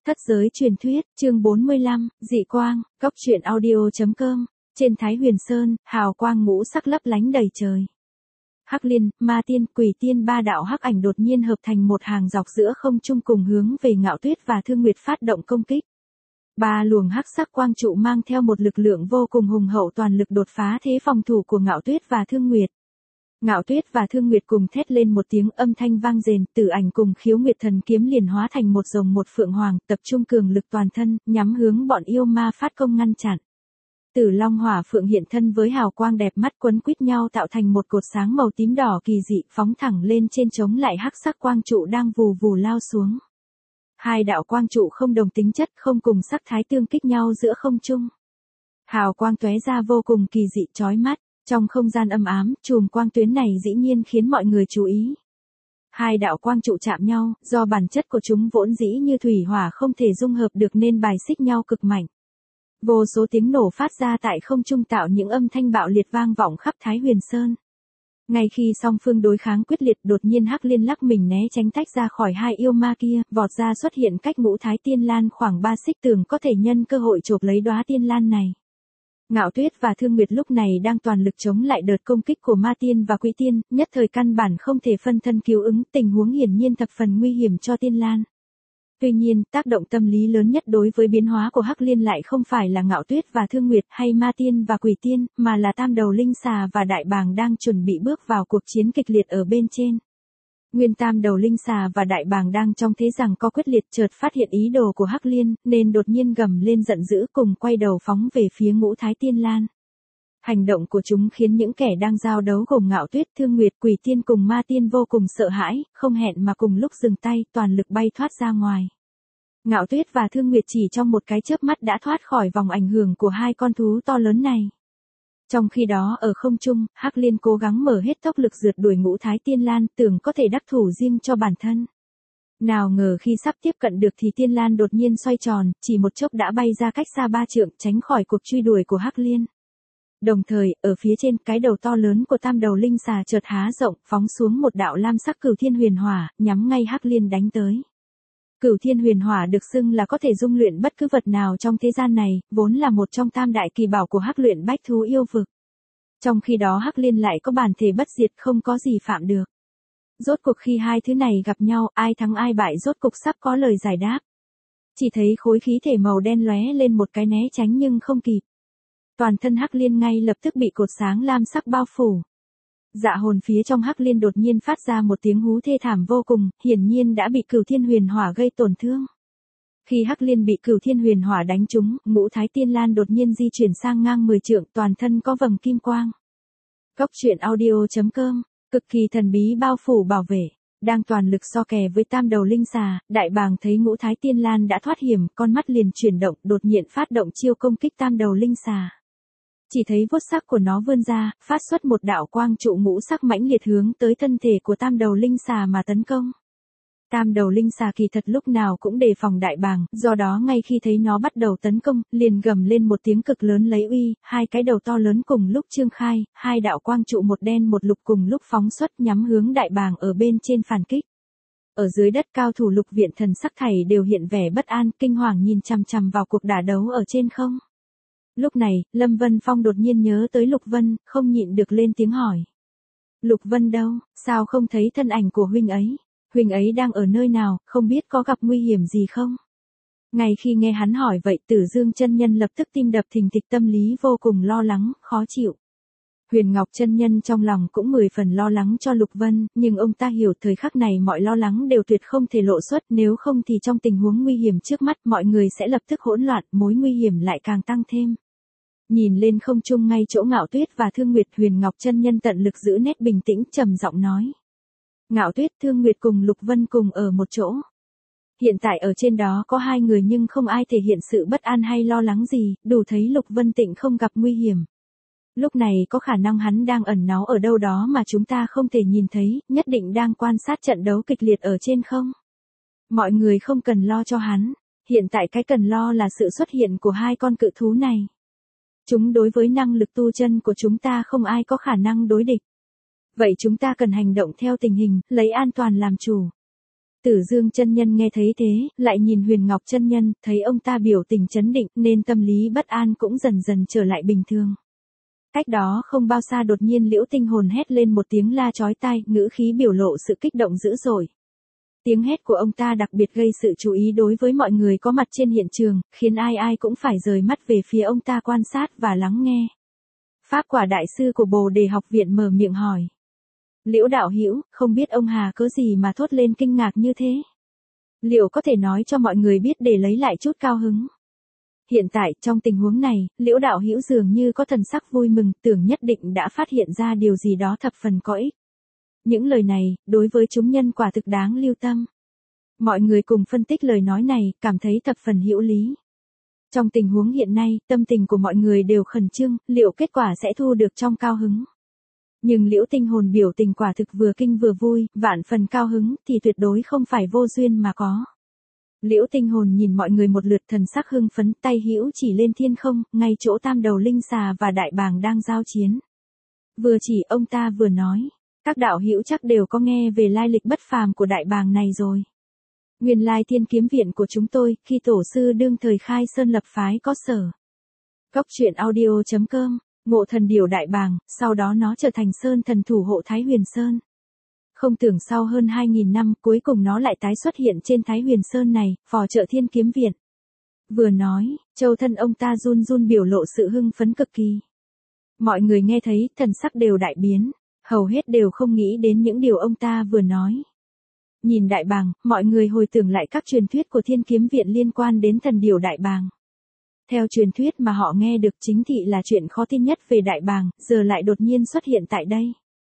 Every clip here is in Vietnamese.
Thất giới truyền thuyết, chương 45, dị quang, góc truyện audio.com, trên Thái Huyền Sơn, hào quang ngũ sắc lấp lánh đầy trời. Hắc Liên, Ma Tiên, Quỷ Tiên ba đạo hắc ảnh đột nhiên hợp thành một hàng dọc giữa không trung cùng hướng về Ngạo Tuyết và Thương Nguyệt phát động công kích. Ba luồng hắc sắc quang trụ mang theo một lực lượng vô cùng hùng hậu toàn lực đột phá thế phòng thủ của Ngạo Tuyết và Thương Nguyệt. Ngạo Tuyết và Thương Nguyệt cùng thét lên một tiếng âm thanh vang rền, Tử Ảnh cùng Khiếu Nguyệt Thần kiếm liền hóa thành một rồng một phượng hoàng, tập trung cường lực toàn thân, nhắm hướng bọn yêu ma phát công ngăn chặn. Tử Long Hỏa Phượng hiện thân với hào quang đẹp mắt quấn quýt nhau tạo thành một cột sáng màu tím đỏ kỳ dị, phóng thẳng lên trên chống lại hắc sắc quang trụ đang vù vù lao xuống. Hai đạo quang trụ không đồng tính chất, không cùng sắc thái tương kích nhau giữa không trung. Hào quang tóe ra vô cùng kỳ dị chói mắt. Trong không gian âm ám, chùm quang tuyến này dĩ nhiên khiến mọi người chú ý. Hai đạo quang trụ chạm nhau, do bản chất của chúng vốn dĩ như thủy hỏa không thể dung hợp được nên bài xích nhau cực mạnh. Vô số tiếng nổ phát ra tại không trung tạo những âm thanh bạo liệt vang vọng khắp Thái Huyền Sơn. Ngay khi song phương đối kháng quyết liệt, đột nhiên Hắc Liên lắc mình né tránh tách ra khỏi hai yêu ma kia, vọt ra xuất hiện cách Ngũ Thái Tiên Lan khoảng 3 xích tường, có thể nhân cơ hội chộp lấy đóa tiên lan này. Ngạo Tuyết và Thương Nguyệt lúc này đang toàn lực chống lại đợt công kích của Ma Tiên và Quỷ Tiên, nhất thời căn bản không thể phân thân cứu ứng, tình huống hiển nhiên thập phần nguy hiểm cho Tiên Lan. Tuy nhiên, tác động tâm lý lớn nhất đối với biến hóa của Hắc Liên lại không phải là Ngạo Tuyết và Thương Nguyệt hay Ma Tiên và Quỷ Tiên, mà là Tam Đầu Linh Xà và Đại Bàng đang chuẩn bị bước vào cuộc chiến kịch liệt ở bên trên. Nguyên Tam Đầu Linh Xà và Đại Bàng đang trong thế giằng co quyết liệt, chợt phát hiện ý đồ của Hắc Liên, nên đột nhiên gầm lên giận dữ cùng quay đầu phóng về phía Ngũ Thái Tiên Lan. Hành động của chúng khiến những kẻ đang giao đấu gồm Ngạo Tuyết, Thương Nguyệt, Quỷ Tiên cùng Ma Tiên vô cùng sợ hãi, không hẹn mà cùng lúc dừng tay, toàn lực bay thoát ra ngoài. Ngạo Tuyết và Thương Nguyệt chỉ trong một cái chớp mắt đã thoát khỏi vòng ảnh hưởng của hai con thú to lớn này. Trong khi đó ở không trung, Hắc Liên cố gắng mở hết tốc lực rượt đuổi Ngũ Thái Tiên Lan, tưởng có thể đắc thủ riêng cho bản thân. Nào ngờ khi sắp tiếp cận được thì Tiên Lan đột nhiên xoay tròn, chỉ một chốc đã bay ra cách xa 3 trượng, tránh khỏi cuộc truy đuổi của Hắc Liên. Đồng thời, ở phía trên, cái đầu to lớn của Tam Đầu Linh Xà chợt há rộng, phóng xuống một đạo lam sắc Cửu Thiên Huyền Hỏa, nhắm ngay Hắc Liên đánh tới. Cửu Thiên Huyền Hỏa được xưng là có thể dung luyện bất cứ vật nào trong thế gian này, vốn là một trong tam đại kỳ bảo của Hắc Luyện Bách Thú Yêu Vực. Trong khi đó Hắc Liên lại có bản thể bất diệt, không có gì phạm được. Rốt cuộc khi hai thứ này gặp nhau, ai thắng ai bại rốt cuộc sắp có lời giải đáp. Chỉ thấy khối khí thể màu đen lóe lên một cái né tránh nhưng không kịp. Toàn thân Hắc Liên ngay lập tức bị cột sáng lam sắc bao phủ. Dạ hồn phía trong Hắc Liên đột nhiên phát ra một tiếng hú thê thảm vô cùng, hiển nhiên đã bị Cửu Thiên Huyền Hỏa gây tổn thương. Khi Hắc Liên bị Cửu Thiên Huyền Hỏa đánh trúng, Ngũ Thái Tiên Lan đột nhiên di chuyển sang ngang 10 trượng, toàn thân có vầng kim quang. Góc truyện audio.com, cực kỳ thần bí bao phủ bảo vệ, đang toàn lực so kè với Tam Đầu Linh Xà, Đại Bàng thấy Ngũ Thái Tiên Lan đã thoát hiểm, con mắt liền chuyển động, đột nhiên phát động chiêu công kích Tam Đầu Linh Xà. Chỉ thấy vuốt sắc của nó vươn ra, phát xuất một đạo quang trụ ngũ sắc mãnh liệt hướng tới thân thể của Tam Đầu Linh Xà mà tấn công. Tam Đầu Linh Xà kỳ thật lúc nào cũng đề phòng Đại Bàng, do đó ngay khi thấy nó bắt đầu tấn công, liền gầm lên một tiếng cực lớn lấy uy, hai cái đầu to lớn cùng lúc trương khai, hai đạo quang trụ một đen một lục cùng lúc phóng xuất nhắm hướng Đại Bàng ở bên trên phản kích. Ở dưới đất cao thủ Lục Viện thần sắc thảy đều hiện vẻ bất an, kinh hoàng nhìn chằm chằm vào cuộc đả đấu ở trên không. Lúc này, Lâm Vân Phong đột nhiên nhớ tới Lục Vân, không nhịn được lên tiếng hỏi. Lục Vân đâu, sao không thấy thân ảnh của huynh ấy? Huynh ấy đang ở nơi nào, không biết có gặp nguy hiểm gì không? Ngay khi nghe hắn hỏi vậy, Tử Dương chân nhân lập tức tim đập thình thịch, tâm lý vô cùng lo lắng, khó chịu. Huyền Ngọc chân nhân trong lòng cũng 10 phần lo lắng cho Lục Vân, nhưng ông ta hiểu thời khắc này mọi lo lắng đều tuyệt không thể lộ xuất, nếu không thì trong tình huống nguy hiểm trước mắt mọi người sẽ lập tức hỗn loạn, mối nguy hiểm lại càng tăng thêm. Nhìn lên không trung ngay chỗ Ngạo Tuyết và Thương Nguyệt, Huyền Ngọc chân nhân tận lực giữ nét bình tĩnh, trầm giọng nói. Ngạo Tuyết, Thương Nguyệt cùng Lục Vân cùng ở một chỗ. Hiện tại ở trên đó có hai người nhưng không ai thể hiện sự bất an hay lo lắng gì, đủ thấy Lục Vân Tịnh không gặp nguy hiểm. Lúc này có khả năng hắn đang ẩn náu ở đâu đó mà chúng ta không thể nhìn thấy, nhất định đang quan sát trận đấu kịch liệt ở trên không. Mọi người không cần lo cho hắn, hiện tại cái cần lo là sự xuất hiện của hai con cự thú này. Chúng đối với năng lực tu chân của chúng ta không ai có khả năng đối địch. Vậy chúng ta cần hành động theo tình hình, lấy an toàn làm chủ. Tử Dương chân nhân nghe thấy thế, lại nhìn Huyền Ngọc chân nhân, thấy ông ta biểu tình trấn định nên tâm lý bất an cũng dần dần trở lại bình thường. Cách đó không bao xa đột nhiên Liễu Tinh Hồn hét lên một tiếng la chói tai, ngữ khí biểu lộ sự kích động dữ dội. Tiếng hét của ông ta đặc biệt gây sự chú ý đối với mọi người có mặt trên hiện trường, khiến ai ai cũng phải rời mắt về phía ông ta quan sát và lắng nghe. Pháp Quả đại sư của Bồ Đề học viện mở miệng hỏi. Liễu đạo hữu, không biết ông Hà cớ gì mà thốt lên kinh ngạc như thế? Liệu có thể nói cho mọi người biết để lấy lại chút cao hứng? Hiện tại, trong tình huống này, Liễu đạo hữu dường như có thần sắc vui mừng, tưởng nhất định đã phát hiện ra điều gì đó thập phần có ích. Những lời này, đối với chúng nhân quả thực đáng lưu tâm. Mọi người cùng phân tích lời nói này, cảm thấy thập phần hữu lý. Trong tình huống hiện nay, tâm tình của mọi người đều khẩn trương, liệu kết quả sẽ thu được trong cao hứng. Nhưng Liễu Tinh Hồn biểu tình quả thực vừa kinh vừa vui, vạn phần cao hứng thì tuyệt đối không phải vô duyên mà có. Liễu Tinh Hồn nhìn mọi người một lượt thần sắc hưng phấn, tay hữu chỉ lên thiên không, ngay chỗ tam đầu linh xà và đại bàng đang giao chiến. Vừa chỉ ông ta vừa nói, các đạo hữu chắc đều có nghe về lai lịch bất phàm của đại bàng này rồi. Nguyên lai Thiên Kiếm Viện của chúng tôi, khi tổ sư đương thời khai sơn lập phái có sở. Cốc truyện audio.com, ngộ thần điểu đại bàng, sau đó nó trở thành sơn thần thủ hộ Thái Huyền Sơn. Không tưởng sau hơn 2.000 năm, cuối cùng nó lại tái xuất hiện trên Thái Huyền Sơn này, phò trợ Thiên Kiếm Viện. Vừa nói, châu thân ông ta run run biểu lộ sự hưng phấn cực kỳ. Mọi người nghe thấy, thần sắc đều đại biến, hầu hết đều không nghĩ đến những điều ông ta vừa nói. Nhìn đại bàng, mọi người hồi tưởng lại các truyền thuyết của Thiên Kiếm Viện liên quan đến thần điểu đại bàng. Theo truyền thuyết mà họ nghe được chính thị là chuyện khó tin nhất về đại bàng, giờ lại đột nhiên xuất hiện tại đây.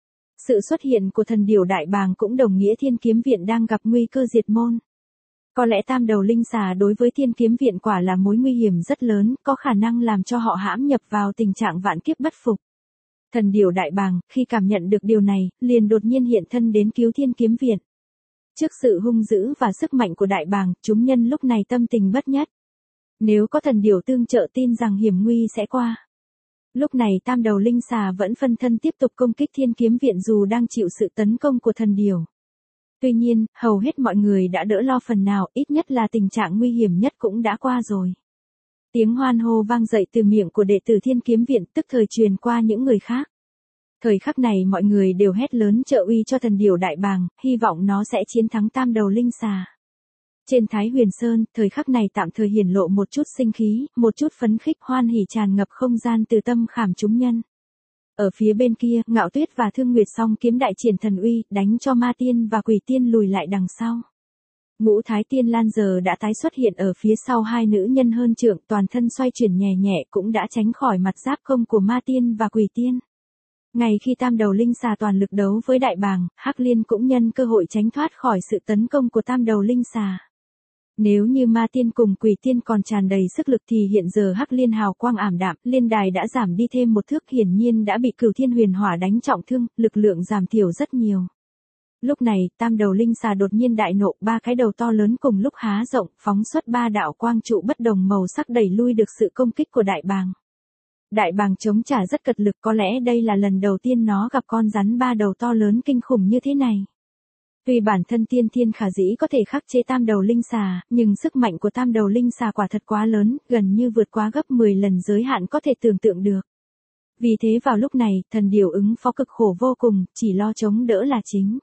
Sự xuất hiện của thần điểu đại bàng cũng đồng nghĩa Thiên Kiếm Viện đang gặp nguy cơ diệt môn. Có lẽ tam đầu linh xà đối với Thiên Kiếm Viện quả là mối nguy hiểm rất lớn, có khả năng làm cho họ hãm nhập vào tình trạng vạn kiếp bất phục. Thần điểu đại bàng, khi cảm nhận được điều này, liền đột nhiên hiện thân đến cứu Thiên Kiếm Viện. Trước sự hung dữ và sức mạnh của đại bàng, chúng nhân lúc này tâm tình bất nhất. Nếu có thần điểu tương trợ tin rằng hiểm nguy sẽ qua. Lúc này tam đầu linh xà vẫn phân thân tiếp tục công kích Thiên Kiếm Viện dù đang chịu sự tấn công của thần điểu. Tuy nhiên, hầu hết mọi người đã đỡ lo phần nào, ít nhất là tình trạng nguy hiểm nhất cũng đã qua rồi. Tiếng hoan hô vang dậy từ miệng của đệ tử Thiên Kiếm Viện tức thời truyền qua những người khác. Thời khắc này mọi người đều hét lớn trợ uy cho thần điểu đại bàng, hy vọng nó sẽ chiến thắng tam đầu linh xà. Trên Thái Huyền Sơn, thời khắc này tạm thời hiển lộ một chút sinh khí, một chút phấn khích hoan hỉ tràn ngập không gian từ tâm khảm chúng nhân. Ở phía bên kia, Ngạo Tuyết và Thương Nguyệt song kiếm đại triển thần uy, đánh cho ma tiên và quỷ tiên lùi lại đằng sau. Ngũ Thái Tiên Lan giờ đã tái xuất hiện ở phía sau hai nữ nhân hơn trượng, toàn thân xoay chuyển nhẹ nhẹ cũng đã tránh khỏi mặt giáp công của ma tiên và quỷ tiên. Ngay khi tam đầu linh xà toàn lực đấu với đại bàng, Hắc Liên cũng nhân cơ hội tránh thoát khỏi sự tấn công của tam đầu linh xà. Nếu như ma tiên cùng quỷ tiên còn tràn đầy sức lực thì hiện giờ Hắc Liên hào quang ảm đạm, liên đài đã giảm đi thêm một thước, hiển nhiên đã bị Cửu Thiên Huyền Hỏa đánh trọng thương, lực lượng giảm thiểu rất nhiều. Lúc này, tam đầu linh xà đột nhiên đại nộ, ba cái đầu to lớn cùng lúc há rộng, phóng xuất ba đạo quang trụ bất đồng màu sắc đẩy lui được sự công kích của đại bàng. Đại bàng chống trả rất cật lực, có lẽ đây là lần đầu tiên nó gặp con rắn ba đầu to lớn kinh khủng như thế này. Tuy bản thân tiên thiên khả dĩ có thể khắc chế tam đầu linh xà, nhưng sức mạnh của tam đầu linh xà quả thật quá lớn, gần như vượt quá gấp 10 lần giới hạn có thể tưởng tượng được. Vì thế vào lúc này, thần điểu ứng phó cực khổ vô cùng, chỉ lo chống đỡ là chính.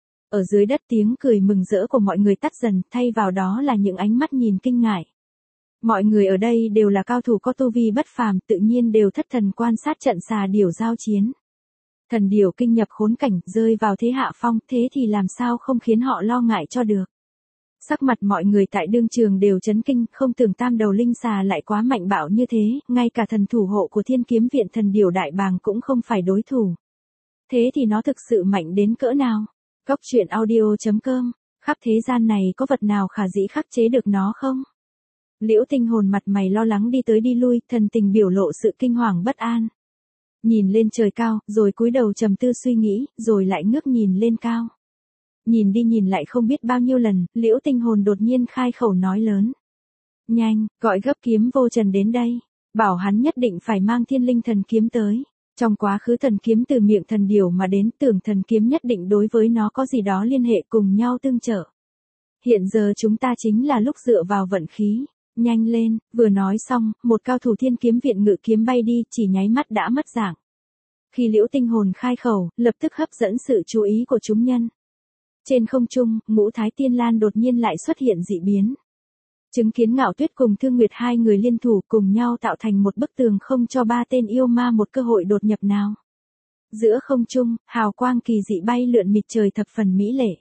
Ở dưới đất tiếng cười mừng rỡ của mọi người tắt dần, thay vào đó là những ánh mắt nhìn kinh ngại. Mọi người ở đây đều là cao thủ có tu vi bất phàm, tự nhiên đều thất thần quan sát trận xà điểu giao chiến. Thần điểu kinh nhập khốn cảnh, rơi vào thế hạ phong, thế thì làm sao không khiến họ lo ngại cho được. Sắc mặt mọi người tại đương trường đều chấn kinh, không tưởng tam đầu linh xà lại quá mạnh bạo như thế, ngay cả thần thủ hộ của Thiên Kiếm Viện thần điểu đại bàng cũng không phải đối thủ. Thế thì nó thực sự mạnh đến cỡ nào? Cốc truyện audio.com, khắp thế gian này có vật nào khả dĩ khắc chế được nó không? Liễu Tinh Hồn mặt mày lo lắng đi tới đi lui, thần tình biểu lộ sự kinh hoàng bất an. Nhìn lên trời cao, rồi cúi đầu trầm tư suy nghĩ, rồi lại ngước nhìn lên cao. Nhìn đi nhìn lại không biết bao nhiêu lần, Liễu Tinh Hồn đột nhiên khai khẩu nói lớn. Nhanh, gọi gấp Kiếm Vô Trần đến đây, bảo hắn nhất định phải mang Thiên Linh thần kiếm tới. Trong quá khứ thần kiếm từ miệng thần điểu mà đến, tưởng thần kiếm nhất định đối với nó có gì đó liên hệ cùng nhau tương trợ. hiện giờ chúng ta chính là lúc dựa vào vận khí. Nhanh lên, vừa nói xong, một cao thủ thiên kiếm viện ngự kiếm bay đi, chỉ nháy mắt đã mất dạng. Khi Liễu Tinh Hồn khai khẩu, lập tức hấp dẫn sự chú ý của chúng nhân. Trên không trung, Ngũ Thái Tiên Lan đột nhiên lại xuất hiện dị biến. Chứng kiến Ngạo Tuyết cùng Thương Nguyệt hai người liên thủ cùng nhau tạo thành một bức tường không cho ba tên yêu ma một cơ hội đột nhập nào. Giữa không trung, hào quang kỳ dị bay lượn mịt trời thập phần mỹ lệ.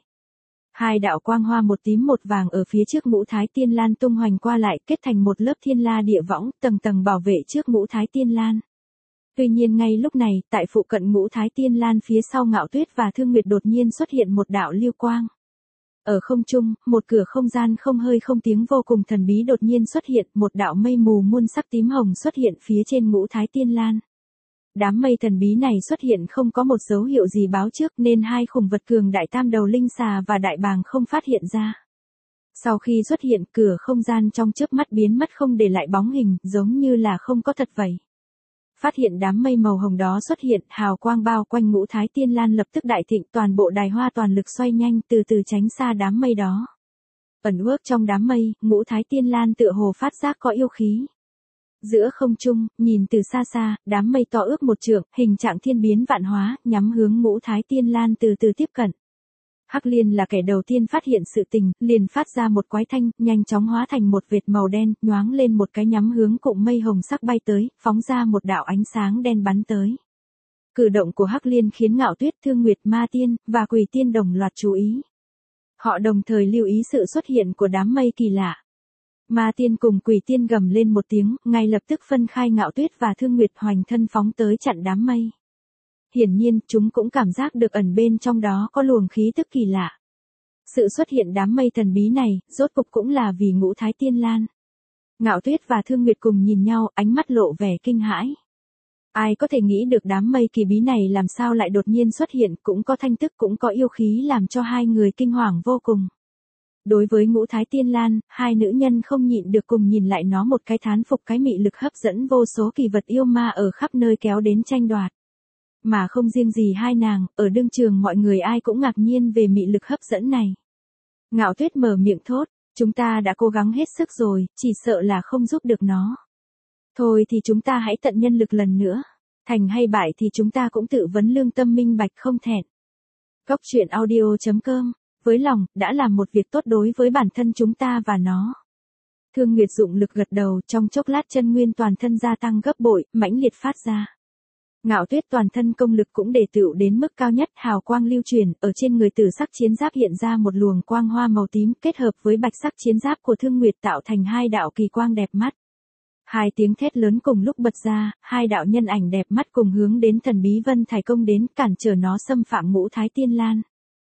Hai đạo quang hoa một tím một vàng ở phía trước Ngũ Thái Tiên Lan tung hoành qua lại kết thành một lớp thiên la địa võng tầng tầng bảo vệ trước Ngũ Thái Tiên Lan. Tuy nhiên ngay lúc này, tại phụ cận Ngũ Thái Tiên Lan phía sau Ngạo Tuyết và Thương Nguyệt đột nhiên xuất hiện một đạo lưu quang. Ở không trung, một cửa không gian không hơi không tiếng vô cùng thần bí đột nhiên xuất hiện, một đạo mây mù muôn sắc tím hồng xuất hiện phía trên Ngũ Thái Tiên Lan. Đám mây thần bí này xuất hiện không có một dấu hiệu gì báo trước nên hai khủng vật cường đại tam đầu linh xà và đại bàng không phát hiện ra. Sau khi xuất hiện, cửa không gian trong chớp mắt biến mất không để lại bóng hình, giống như là không có thật vậy. Phát hiện đám mây màu hồng đó xuất hiện, hào quang bao quanh Ngũ Thái Tiên Lan lập tức đại thịnh, toàn bộ đài hoa toàn lực xoay nhanh từ từ tránh xa đám mây đó. Ẩn ước trong đám mây, Ngũ Thái Tiên Lan tựa hồ phát giác có yêu khí. Giữa không trung, nhìn từ xa xa, đám mây to ước một trượng, hình trạng thiên biến vạn hóa, nhắm hướng Ngũ Thái Tiên Lan từ từ tiếp cận. Hắc Liên là kẻ đầu tiên phát hiện sự tình, liền phát ra một quái thanh, nhanh chóng hóa thành một vệt màu đen, nhoáng lên một cái nhắm hướng cụm mây hồng sắc bay tới, phóng ra một đạo ánh sáng đen bắn tới. Cử động của Hắc Liên khiến Ngạo Tuyết, Thương Nguyệt, Ma Tiên và Quỷ Tiên đồng loạt chú ý. Họ đồng thời lưu ý sự xuất hiện của đám mây kỳ lạ. Ma Tiên cùng Quỷ Tiên gầm lên một tiếng, ngay lập tức phân khai Ngạo Tuyết và Thương Nguyệt hoành thân phóng tới chặn đám mây. Hiển nhiên, chúng cũng cảm giác được ẩn bên trong đó có luồng khí tức kỳ lạ. Sự xuất hiện đám mây thần bí này, rốt cục cũng là vì Ngũ Thái Tiên Lan. Ngạo Tuyết và Thương Nguyệt cùng nhìn nhau, ánh mắt lộ vẻ kinh hãi. Ai có thể nghĩ được đám mây kỳ bí này làm sao lại đột nhiên xuất hiện, cũng có thanh tức cũng có yêu khí làm cho hai người kinh hoàng vô cùng. Đối với Ngũ Thái Tiên Lan, hai nữ nhân không nhịn được cùng nhìn lại nó một cái thán phục cái mị lực hấp dẫn vô số kỳ vật yêu ma ở khắp nơi kéo đến tranh đoạt. Mà không riêng gì hai nàng, ở đương trường mọi người ai cũng ngạc nhiên về mị lực hấp dẫn này. Ngạo Tuyết mở miệng thốt, chúng ta đã cố gắng hết sức rồi, chỉ sợ là không giúp được nó. Thôi thì chúng ta hãy tận nhân lực lần nữa. Thành hay bại thì chúng ta cũng tự vấn lương tâm minh bạch không thẹn. Góc truyện audio.com, với lòng, đã làm một việc tốt đối với bản thân chúng ta và nó. Thương Nguyệt dụng lực gật đầu, trong chốc lát chân nguyên toàn thân gia tăng gấp bội, mãnh liệt phát ra. Ngạo Tuyết toàn thân công lực cũng đề tựu đến mức cao nhất, hào quang lưu truyền, ở trên người tử sắc chiến giáp hiện ra một luồng quang hoa màu tím kết hợp với bạch sắc chiến giáp của Thương Nguyệt tạo thành hai đạo kỳ quang đẹp mắt. Hai tiếng thét lớn cùng lúc bật ra, hai đạo nhân ảnh đẹp mắt cùng hướng đến thần bí Vân Thải Công đến cản trở nó xâm phạm Ngũ Thái Tiên Lan.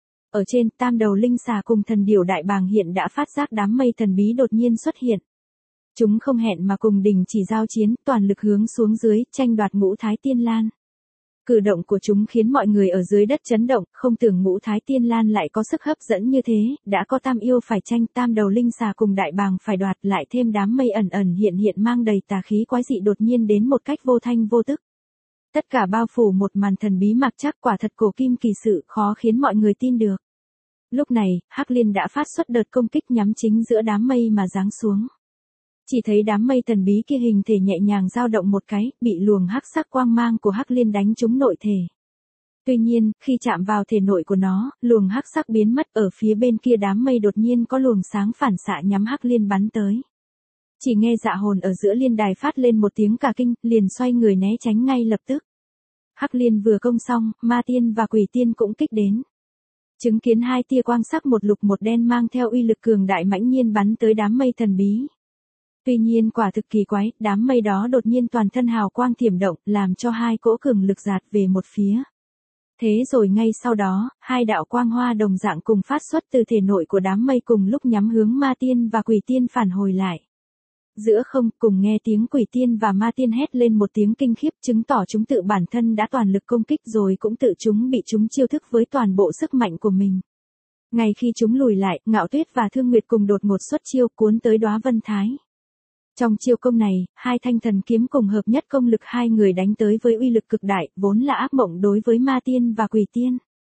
Ở trên, tam đầu linh xà cùng thần điểu đại bàng hiện đã phát giác đám mây thần bí đột nhiên xuất hiện. Chúng không hẹn mà cùng đình chỉ giao chiến, toàn lực hướng xuống dưới, tranh đoạt Ngũ Thái Tiên Lan. Cử động của chúng khiến mọi người ở dưới đất chấn động, không tưởng Ngũ Thái Tiên Lan lại có sức hấp dẫn như thế, đã có tam yêu phải tranh, tam đầu linh xà cùng đại bàng phải đoạt, lại thêm đám mây ẩn ẩn hiện hiện mang đầy tà khí quái dị đột nhiên đến một cách vô thanh vô tức. Tất cả bao phủ một màn thần bí mặc chắc, quả thật cổ kim kỳ sự, khó khiến mọi người tin được. Lúc này, Hắc Liên đã phát xuất đợt công kích nhắm chính giữa đám mây mà giáng xuống. Chỉ thấy đám mây thần bí kia hình thể nhẹ nhàng dao động một cái, bị luồng hắc sắc quang mang của Hắc Liên đánh trúng nội thể. Tuy nhiên, khi chạm vào thể nội của nó, luồng hắc sắc biến mất, ở phía bên kia đám mây đột nhiên có luồng sáng phản xạ nhắm Hắc Liên bắn tới. Chỉ nghe dạ hồn ở giữa liên đài phát lên một tiếng cả kinh, liền xoay người né tránh ngay lập tức. Hắc Liên vừa công xong, Ma Tiên và Quỷ Tiên cũng kích đến. Chứng kiến hai tia quang sắc một lục một đen mang theo uy lực cường đại mãnh nhiên bắn tới đám mây thần bí. Tuy nhiên quả thực kỳ quái, đám mây đó đột nhiên toàn thân hào quang thiểm động, làm cho hai cỗ cường lực dạt về một phía. Thế rồi ngay sau đó, hai đạo quang hoa đồng dạng cùng phát xuất từ thể nội của đám mây cùng lúc nhắm hướng Ma Tiên và Quỷ Tiên phản hồi lại. Giữa không, cùng nghe tiếng Quỷ Tiên và Ma Tiên hét lên một tiếng kinh khiếp, chứng tỏ chúng tự bản thân đã toàn lực công kích rồi cũng tự chúng bị chúng chiêu thức với toàn bộ sức mạnh của mình. Ngay khi chúng lùi lại, Ngạo Tuyết và Thương Nguyệt cùng đột ngột xuất chiêu cuốn tới Đóa Vân Thái. Trong chiêu công này, hai thanh thần kiếm cùng hợp nhất công lực hai người đánh tới với uy lực cực đại, vốn là ác mộng đối với Ma Tiên và Quỷ Tiên.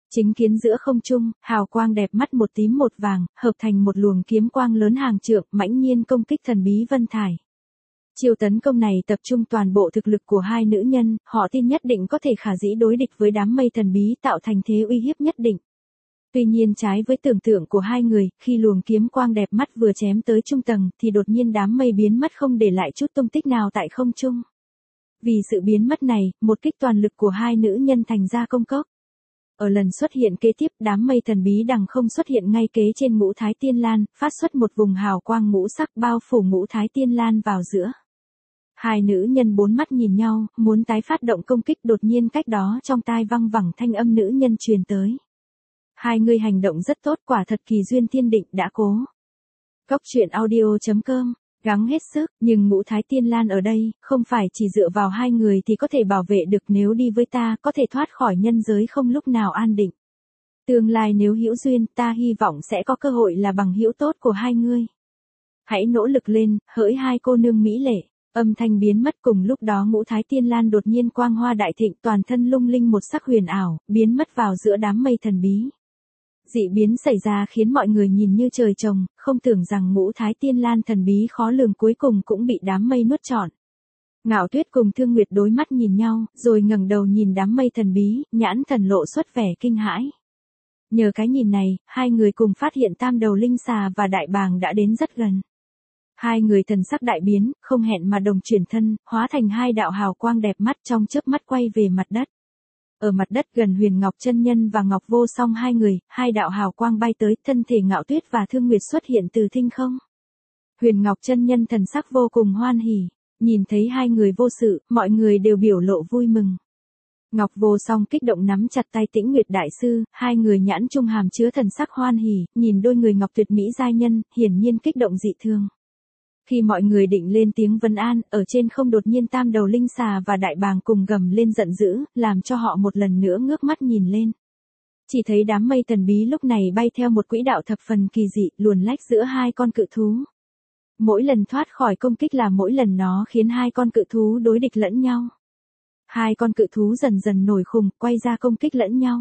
Chính kiến giữa không trung, hào quang đẹp mắt một tím một vàng, hợp thành một luồng kiếm quang lớn hàng trượng, mãnh nhiên công kích thần bí Vân Thải. Chiêu tấn công này tập trung toàn bộ thực lực của hai nữ nhân, họ tin nhất định có thể khả dĩ đối địch với đám mây thần bí tạo thành thế uy hiếp nhất định. Tuy nhiên trái với tưởng tượng của hai người, khi luồng kiếm quang đẹp mắt vừa chém tới trung tầng thì đột nhiên đám mây biến mất không để lại chút tung tích nào tại không trung. Vì sự biến mất này, một kích toàn lực của hai nữ nhân thành ra công cốc. Ở lần xuất hiện kế tiếp, đám mây thần bí đằng không xuất hiện ngay kế trên Ngũ Thái Tiên Lan, phát xuất một vùng hào quang ngũ sắc bao phủ Ngũ Thái Tiên Lan vào giữa. Hai nữ nhân bốn mắt nhìn nhau, muốn tái phát động công kích, đột nhiên cách đó trong tai văng vẳng thanh âm nữ nhân truyền tới. Hai người hành động rất tốt, quả thật kỳ duyên thiên định đã cố. Cốc truyện audio.com, gắng hết sức, nhưng Ngũ Thái Tiên Lan ở đây, không phải chỉ dựa vào hai người thì có thể bảo vệ được, nếu đi với ta, có thể thoát khỏi nhân giới không lúc nào an định. Tương lai nếu hữu duyên, ta hy vọng sẽ có cơ hội là bằng hữu tốt của hai ngươi. Hãy nỗ lực lên, hỡi hai cô nương mỹ lệ. Âm thanh biến mất, cùng lúc đó Ngũ Thái Tiên Lan đột nhiên quang hoa đại thịnh, toàn thân lung linh một sắc huyền ảo, biến mất vào giữa đám mây thần bí. Dị biến xảy ra khiến mọi người nhìn như trời trồng, không tưởng rằng Ngũ Thái Tiên Lan thần bí khó lường cuối cùng cũng bị đám mây nuốt trọn. Ngạo Tuyết cùng Thương Nguyệt đối mắt nhìn nhau, rồi ngẩng đầu nhìn đám mây thần bí, nhãn thần lộ xuất vẻ kinh hãi. Nhờ cái nhìn này, hai người cùng phát hiện tam đầu linh xà và đại bàng đã đến rất gần. Hai người thần sắc đại biến, không hẹn mà đồng chuyển thân, hóa thành hai đạo hào quang đẹp mắt, trong chớp mắt quay về mặt đất. Ở mặt đất gần Huyền Ngọc chân nhân và Ngọc Vô Song hai người, hai đạo hào quang bay tới, thân thể Ngạo Tuyết và Thương Nguyệt xuất hiện từ thinh không. Huyền Ngọc chân nhân thần sắc vô cùng hoan hỉ, nhìn thấy hai người vô sự, mọi người đều biểu lộ vui mừng. Ngọc Vô Song kích động nắm chặt tay Tĩnh Nguyệt đại sư, hai người nhãn trung hàm chứa thần sắc hoan hỉ, nhìn đôi người ngọc tuyệt mỹ giai nhân, hiển nhiên kích động dị thường. Khi mọi người định lên tiếng vân an, ở trên không đột nhiên tam đầu linh xà và đại bàng cùng gầm lên giận dữ, làm cho họ một lần nữa ngước mắt nhìn lên. Chỉ thấy đám mây thần bí lúc này bay theo một quỹ đạo thập phần kỳ dị, luồn lách giữa hai con cự thú. Mỗi lần thoát khỏi công kích là mỗi lần nó khiến hai con cự thú đối địch lẫn nhau. Hai con cự thú dần dần nổi khùng, quay ra công kích lẫn nhau.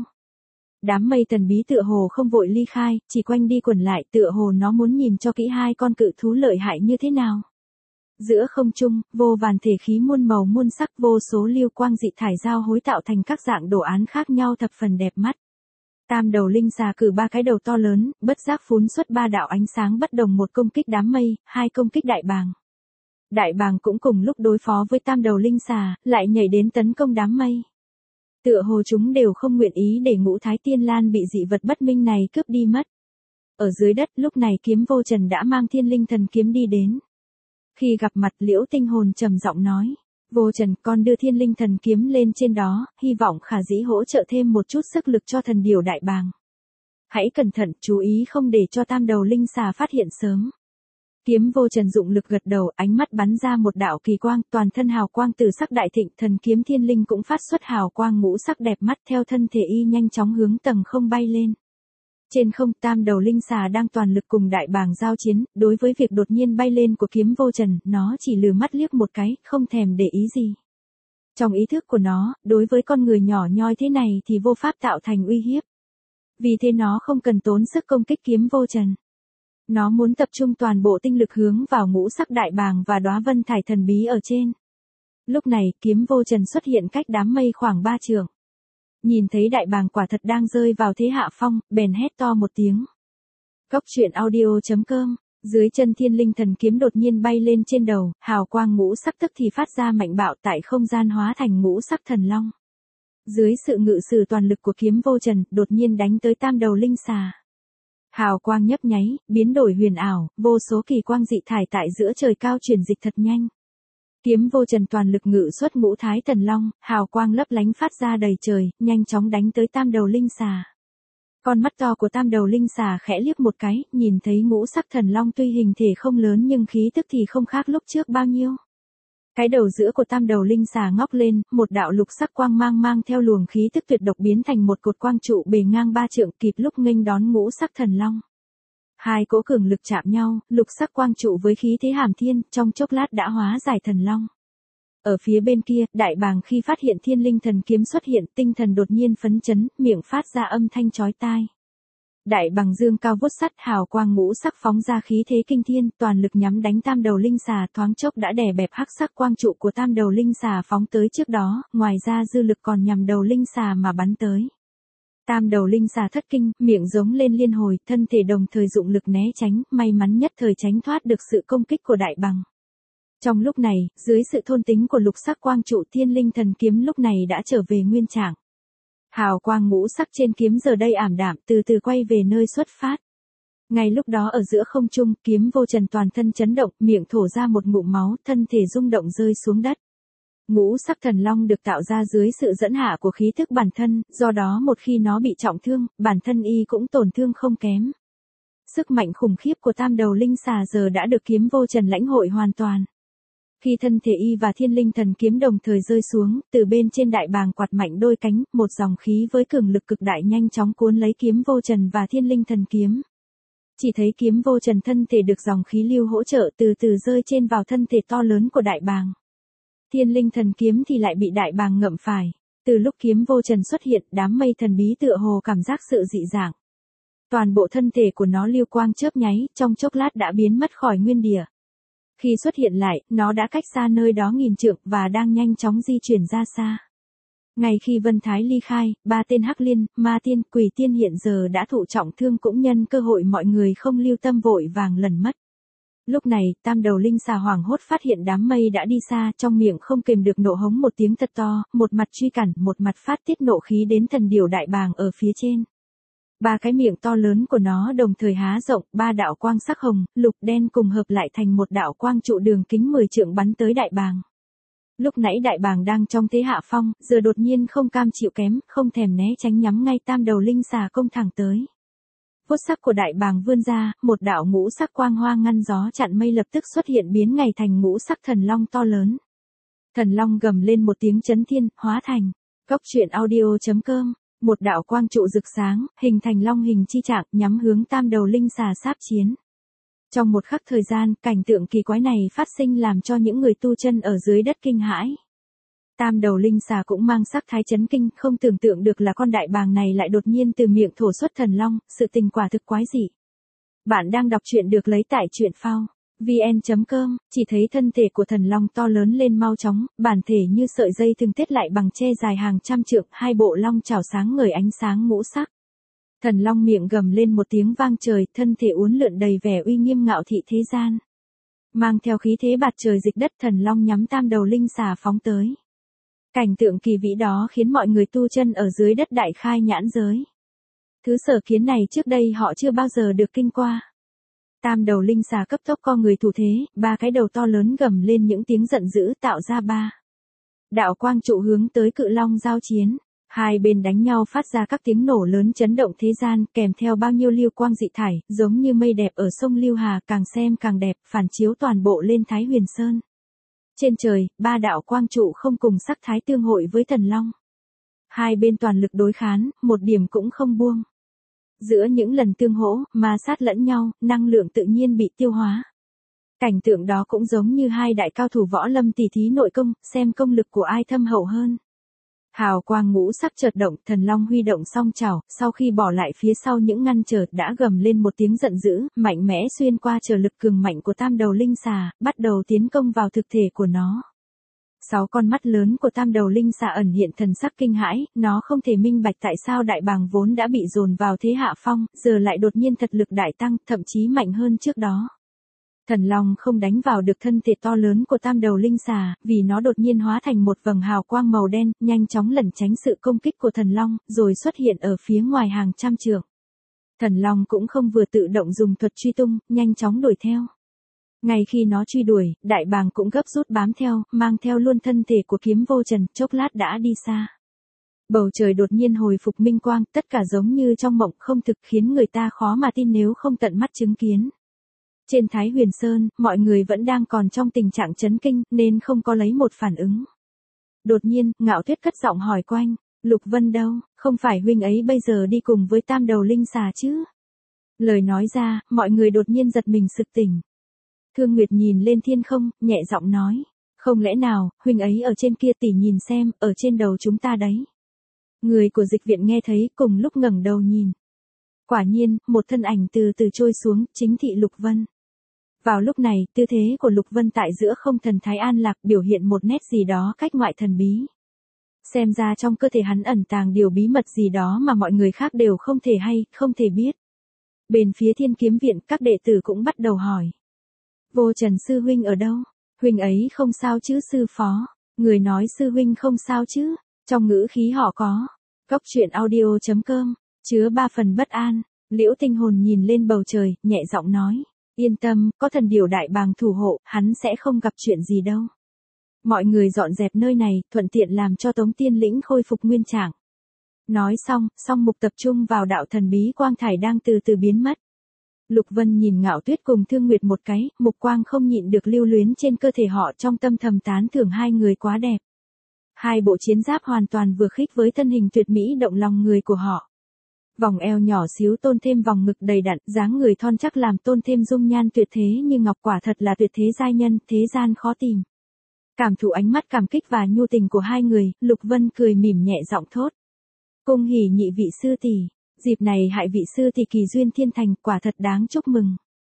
Đám mây thần bí tựa hồ không vội ly khai, chỉ quanh đi quẩn lại, tựa hồ nó muốn nhìn cho kỹ hai con cự thú lợi hại như thế nào. Giữa không trung, vô vàn thể khí muôn màu muôn sắc, vô số lưu quang dị thải giao hối tạo thành các dạng đồ án khác nhau thập phần đẹp mắt. Tam đầu linh xà cử ba cái đầu to lớn, bất giác phún xuất ba đạo ánh sáng bất đồng, một công kích đám mây, hai công kích đại bàng. Đại bàng cũng cùng lúc đối phó với tam đầu linh xà, lại nhảy đến tấn công đám mây. Tựa hồ chúng đều không nguyện ý để Ngũ Thái Tiên Lan bị dị vật bất minh này cướp đi mất. Ở dưới đất lúc này Kiếm Vô Trần đã mang Thiên Linh Thần Kiếm đi đến. Khi gặp mặt Liễu Tinh Hồn trầm giọng nói, Vô Trần, con đưa Thiên Linh Thần Kiếm lên trên đó, hy vọng khả dĩ hỗ trợ thêm một chút sức lực cho thần điểu đại bàng. Hãy cẩn thận, chú ý không để cho tam đầu linh xà phát hiện sớm. Kiếm Vô Trần dụng lực gật đầu, ánh mắt bắn ra một đạo kỳ quang, toàn thân hào quang từ sắc đại thịnh, thần kiếm thiên linh cũng phát xuất hào quang ngũ sắc đẹp mắt, theo thân thể y nhanh chóng hướng tầng không bay lên. Trên không, tam đầu linh xà đang toàn lực cùng đại bàng giao chiến, đối với việc đột nhiên bay lên của Kiếm Vô Trần, nó chỉ lừa mắt liếc một cái, không thèm để ý gì. Trong ý thức của nó, đối với con người nhỏ nhoi thế này thì vô pháp tạo thành uy hiếp. Vì thế nó không cần tốn sức công kích Kiếm Vô Trần. Nó muốn tập trung toàn bộ tinh lực hướng vào ngũ sắc đại bàng và đóa vân thải thần bí ở trên. Lúc này, Kiếm Vô Trần xuất hiện cách đám mây khoảng 3 trượng. Nhìn thấy đại bàng quả thật đang rơi vào thế hạ phong, bèn hét to một tiếng. Cốc truyện audio.com, dưới chân Thiên Linh Thần Kiếm đột nhiên bay lên trên đầu, hào quang ngũ sắc tức thì phát ra mạnh bạo, tại không gian hóa thành ngũ sắc thần long. Dưới sự ngự sử toàn lực của Kiếm Vô Trần, đột nhiên đánh tới tam đầu linh xà. Hào quang nhấp nháy, biến đổi huyền ảo, vô số kỳ quang dị thải tại giữa trời cao chuyển dịch thật nhanh. Kiếm Vô Trần toàn lực ngự xuất ngũ thái thần long, hào quang lấp lánh phát ra đầy trời, nhanh chóng đánh tới tam đầu linh xà. Con mắt to của tam đầu linh xà khẽ liếc một cái, nhìn thấy ngũ sắc thần long tuy hình thể không lớn nhưng khí tức thì không khác lúc trước bao nhiêu. Cái đầu giữa của tam đầu linh xà ngóc lên, một đạo lục sắc quang mang theo luồng khí tức tuyệt độc biến thành một cột quang trụ bề ngang 3 trượng, kịp lúc nghênh đón ngũ sắc thần long. Hai cỗ cường lực chạm nhau, lục sắc quang trụ với khí thế hàm thiên, trong chốc lát đã hóa giải thần long. Ở phía bên kia, đại bàng khi phát hiện thiên linh thần kiếm xuất hiện, tinh thần đột nhiên phấn chấn, miệng phát ra âm thanh chói tai. Đại bàng dương cao vút sắt, hào quang ngũ sắc phóng ra khí thế kinh thiên, toàn lực nhắm đánh tam đầu linh xà, thoáng chốc đã đè bẹp hắc sắc quang trụ của tam đầu linh xà phóng tới trước đó, ngoài ra dư lực còn nhằm đầu linh xà mà bắn tới. Tam đầu linh xà thất kinh, miệng giống lên liên hồi, thân thể đồng thời dụng lực né tránh, may mắn nhất thời tránh thoát được sự công kích của đại bàng. Trong lúc này, dưới sự thôn tính của lục sắc quang trụ, thiên linh thần kiếm lúc này đã trở về nguyên trạng. Hào quang ngũ sắc trên kiếm giờ đây ảm đạm, từ từ quay về nơi xuất phát. Ngay lúc đó ở giữa không trung, kiếm vô trần toàn thân chấn động, miệng thổ ra một ngụm máu, thân thể rung động rơi xuống đất. Ngũ sắc thần long được tạo ra dưới sự dẫn hạ của khí thức bản thân, do đó một khi nó bị trọng thương, bản thân y cũng tổn thương không kém. Sức mạnh khủng khiếp của tam đầu linh xà giờ đã được kiếm vô trần lãnh hội hoàn toàn. Khi thân thể y và thiên linh thần kiếm đồng thời rơi xuống, từ bên trên đại bàng quạt mạnh đôi cánh, một dòng khí với cường lực cực đại nhanh chóng cuốn lấy kiếm vô trần và thiên linh thần kiếm. Chỉ thấy kiếm vô trần thân thể được dòng khí lưu hỗ trợ từ từ rơi trên vào thân thể to lớn của đại bàng. Thiên linh thần kiếm thì lại bị đại bàng ngậm phải. Từ lúc kiếm vô trần xuất hiện, đám mây thần bí tựa hồ cảm giác sự dị dạng. Toàn bộ thân thể của nó lưu quang chớp nháy, trong chốc lát đã biến mất khỏi nguyên địa. Khi xuất hiện lại, nó đã cách xa nơi đó nghìn trượng và đang nhanh chóng di chuyển ra xa. Ngay khi Vân Thái ly khai, ba tên Hắc Liên, Ma Tiên, Quỷ Tiên hiện giờ đã thụ trọng thương, cũng nhân cơ hội mọi người không lưu tâm vội vàng lần mất. Lúc này, tam đầu linh xà hoảng hốt phát hiện đám mây đã đi xa, trong miệng không kềm được nộ hống một tiếng thật to, một mặt truy cản, một mặt phát tiết nộ khí đến thần điểu đại bàng ở phía trên. Ba cái miệng to lớn của nó đồng thời há rộng, ba đạo quang sắc hồng, lục đen cùng hợp lại thành một đạo quang trụ đường kính 10 trượng bắn tới đại bàng. Lúc nãy đại bàng đang trong thế hạ phong, giờ đột nhiên không cam chịu kém, không thèm né tránh nhắm ngay tam đầu linh xà công thẳng tới. Vuốt sắc của đại bàng vươn ra, một đạo ngũ sắc quang hoa ngăn gió chặn mây lập tức xuất hiện biến ngày thành ngũ sắc thần long to lớn. Thần long gầm lên một tiếng chấn thiên, hóa thành. Cốc truyện audio.com. Một đạo quang trụ rực sáng, hình thành long hình chi trạng, nhắm hướng tam đầu linh xà sáp chiến. Trong một khắc thời gian, cảnh tượng kỳ quái này phát sinh làm cho những người tu chân ở dưới đất kinh hãi. Tam đầu linh xà cũng mang sắc thái chấn kinh, không tưởng tượng được là con đại bàng này lại đột nhiên từ miệng thổ xuất thần long, sự tình quả thực quái dị. Bạn đang đọc truyện được lấy tại truyện phao vn.com, chỉ thấy thân thể của thần long to lớn lên mau chóng, bản thể như sợi dây thừng tết lại bằng tre dài hàng trăm trượng, hai bộ long chảo sáng ngời ánh sáng ngũ sắc. Thần long miệng gầm lên một tiếng vang trời, thân thể uốn lượn đầy vẻ uy nghiêm ngạo thị thế gian. Mang theo khí thế bạt trời dịch đất, thần long nhắm tam đầu linh xà phóng tới. Cảnh tượng kỳ vĩ đó khiến mọi người tu chân ở dưới đất đại khai nhãn giới. Thứ sở kiến này trước đây họ chưa bao giờ được kinh qua. Tam đầu linh xà cấp tốc co người thủ thế, ba cái đầu to lớn gầm lên những tiếng giận dữ tạo ra ba đạo quang trụ hướng tới cự long giao chiến. Hai bên đánh nhau phát ra các tiếng nổ lớn chấn động thế gian, kèm theo bao nhiêu lưu quang dị thải, giống như mây đẹp ở sông Lưu Hà, càng xem càng đẹp, phản chiếu toàn bộ lên Thái Huyền Sơn. Trên trời, ba đạo quang trụ không cùng sắc thái tương hội với thần long. Hai bên toàn lực đối kháng, một điểm cũng không buông. Giữa những lần tương hỗ, ma sát lẫn nhau, năng lượng tự nhiên bị tiêu hóa. Cảnh tượng đó cũng giống như hai đại cao thủ võ lâm tỉ thí nội công, xem công lực của ai thâm hậu hơn. Hào quang ngũ sắc chợt động, thần long huy động song chảo, sau khi bỏ lại phía sau những ngăn trở, đã gầm lên một tiếng giận dữ, mạnh mẽ xuyên qua trở lực cường mạnh của tam đầu linh xà, bắt đầu tiến công vào thực thể của nó. 6 con mắt lớn của tam đầu linh xà ẩn hiện thần sắc kinh hãi, nó không thể minh bạch tại sao đại bàng vốn đã bị dồn vào thế hạ phong, giờ lại đột nhiên thật lực đại tăng, thậm chí mạnh hơn trước đó. Thần long không đánh vào được thân thể to lớn của tam đầu linh xà, vì nó đột nhiên hóa thành một vầng hào quang màu đen, nhanh chóng lẩn tránh sự công kích của thần long, rồi xuất hiện ở phía ngoài hàng trăm trượng. Thần long cũng không vừa tự động dùng thuật truy tung, nhanh chóng đuổi theo. Ngay khi nó truy đuổi, đại bàng cũng gấp rút bám theo, mang theo luôn thân thể của kiếm vô trần, chốc lát đã đi xa. Bầu trời đột nhiên hồi phục minh quang, tất cả giống như trong mộng không thực, khiến người ta khó mà tin nếu không tận mắt chứng kiến. Trên Thái Huyền Sơn, mọi người vẫn đang còn trong tình trạng chấn kinh, nên không có lấy một phản ứng. Đột nhiên, Ngạo Tuyết cất giọng hỏi quanh, Lục Vân đâu, không phải huynh ấy bây giờ đi cùng với tam đầu linh xà chứ? Lời nói ra, mọi người đột nhiên giật mình sực tỉnh. Thương Nguyệt nhìn lên thiên không, nhẹ giọng nói, Không lẽ nào, huynh ấy ở trên kia tỷ nhìn xem, ở trên đầu chúng ta đấy. Người của dịch viện nghe thấy cùng lúc ngẩng đầu nhìn. Quả nhiên, một thân ảnh từ từ trôi xuống, chính thị Lục Vân. Vào lúc này, tư thế của Lục Vân tại giữa không thần thái an lạc biểu hiện một nét gì đó cách ngoại thần bí. Xem ra trong cơ thể hắn ẩn tàng điều bí mật gì đó mà mọi người khác đều không thể hay, không thể biết. Bên phía Thiên Kiếm Viện các đệ tử cũng bắt đầu hỏi. Vô Trần sư huynh ở đâu? Huynh ấy không sao chứ sư phó? Người nói sư huynh không sao chứ? Trong ngữ khí họ có. Cốc truyện audio.com, chứa 3 phần bất an. Liễu Tinh Hồn nhìn lên bầu trời, nhẹ giọng nói. Yên tâm, có thần điểu đại bàng thủ hộ, hắn sẽ không gặp chuyện gì đâu. Mọi người dọn dẹp nơi này, thuận tiện làm cho Tống Tiên Lĩnh khôi phục nguyên trạng. Nói xong, song mục tập trung vào đạo thần bí quang thải đang từ từ biến mất. Lục Vân nhìn Ngạo Tuyết cùng Thương Nguyệt một cái, mục quang không nhịn được lưu luyến trên cơ thể họ, trong tâm thầm tán thưởng hai người quá đẹp. Hai bộ chiến giáp hoàn toàn vừa khít với thân hình tuyệt mỹ động lòng người của họ. Vòng eo nhỏ xíu tôn thêm vòng ngực đầy đặn, dáng người thon chắc làm tôn thêm dung nhan tuyệt thế như ngọc, quả thật là tuyệt thế giai nhân, thế gian khó tìm. Cảm thụ ánh mắt cảm kích và nhu tình của hai người, Lục Vân cười mỉm nhẹ giọng thốt. Cung hỉ nhị vị sư tỷ, dịp này hại vị sư tỷ kỳ duyên thiên thành, quả thật đáng chúc mừng.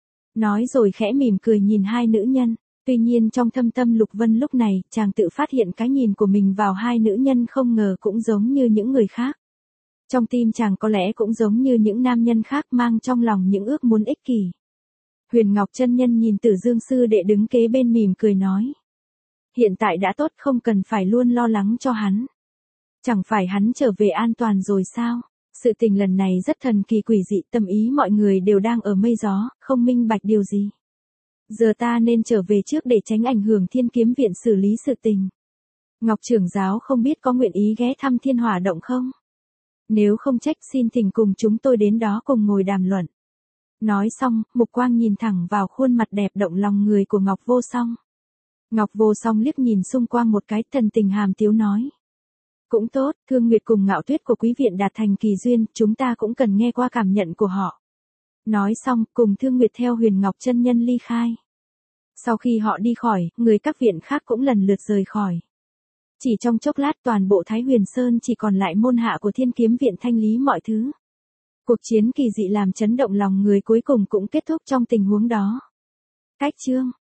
Nói rồi khẽ mỉm cười nhìn hai nữ nhân, tuy nhiên trong thâm tâm Lục Vân lúc này, chàng tự phát hiện cái nhìn của mình vào hai nữ nhân không ngờ cũng giống như những người khác. Trong tim chàng có lẽ cũng giống như những nam nhân khác mang trong lòng những ước muốn ích kỷ. Huyền Ngọc chân nhân nhìn Tử Dương sư đệ đứng kế bên mỉm cười nói. Hiện tại đã tốt, không cần phải luôn lo lắng cho hắn. Chẳng phải hắn trở về an toàn rồi sao? Sự tình lần này rất thần kỳ quỷ dị, tâm ý mọi người đều đang ở mây gió, không minh bạch điều gì. Giờ ta nên trở về trước để tránh ảnh hưởng Thiên Kiếm Viện xử lý sự tình. Ngọc trưởng giáo không biết có nguyện ý ghé thăm Thiên Hỏa động không? Nếu không trách xin thỉnh cùng chúng tôi đến đó cùng ngồi đàm luận. Nói xong, mục quang nhìn thẳng vào khuôn mặt đẹp động lòng người của Ngọc Vô Song. Ngọc Vô Song liếc nhìn xung quanh một cái, thần tình hàm tiếu nói. Cũng tốt, Thương Nguyệt cùng Ngạo Tuyết của quý viện đạt thành kỳ duyên, chúng ta cũng cần nghe qua cảm nhận của họ. Nói xong, cùng Thương Nguyệt theo Huyền Ngọc chân nhân ly khai. Sau khi họ đi khỏi, người các viện khác cũng lần lượt rời khỏi. Chỉ trong chốc lát toàn bộ Thái Huyền Sơn chỉ còn lại môn hạ của Thiên Kiếm Viện thanh lý mọi thứ. Cuộc chiến kỳ dị làm chấn động lòng người cuối cùng cũng kết thúc trong tình huống đó. Cách chương